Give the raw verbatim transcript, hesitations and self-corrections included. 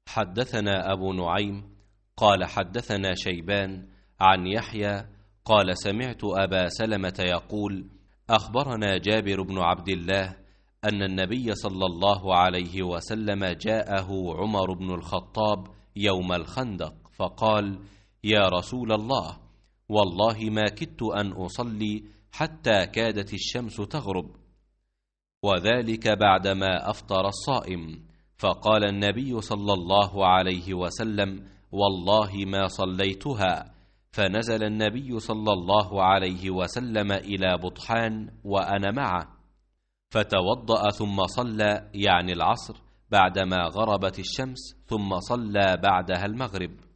حدثنا أبو نعيم قال حدثنا شيبان عن يحيى قال سمعت أبا سلمة يقول أخبرنا جابر بن عبد الله أن النبي صلى الله عليه وسلم جاءه عمر بن الخطاب يوم الخندق فقال يا رسول الله والله ما كدت أن أصلي حتى كادت الشمس تغرب، وذلك بعدما أفطر الصائم. فقال النبي صلى الله عليه وسلم والله ما صليتها. فنزل النبي صلى الله عليه وسلم إلى بطحان وأنا معه، فتوضأ ثم صلى يعني العصر بعدما غربت الشمس، ثم صلى بعدها المغرب.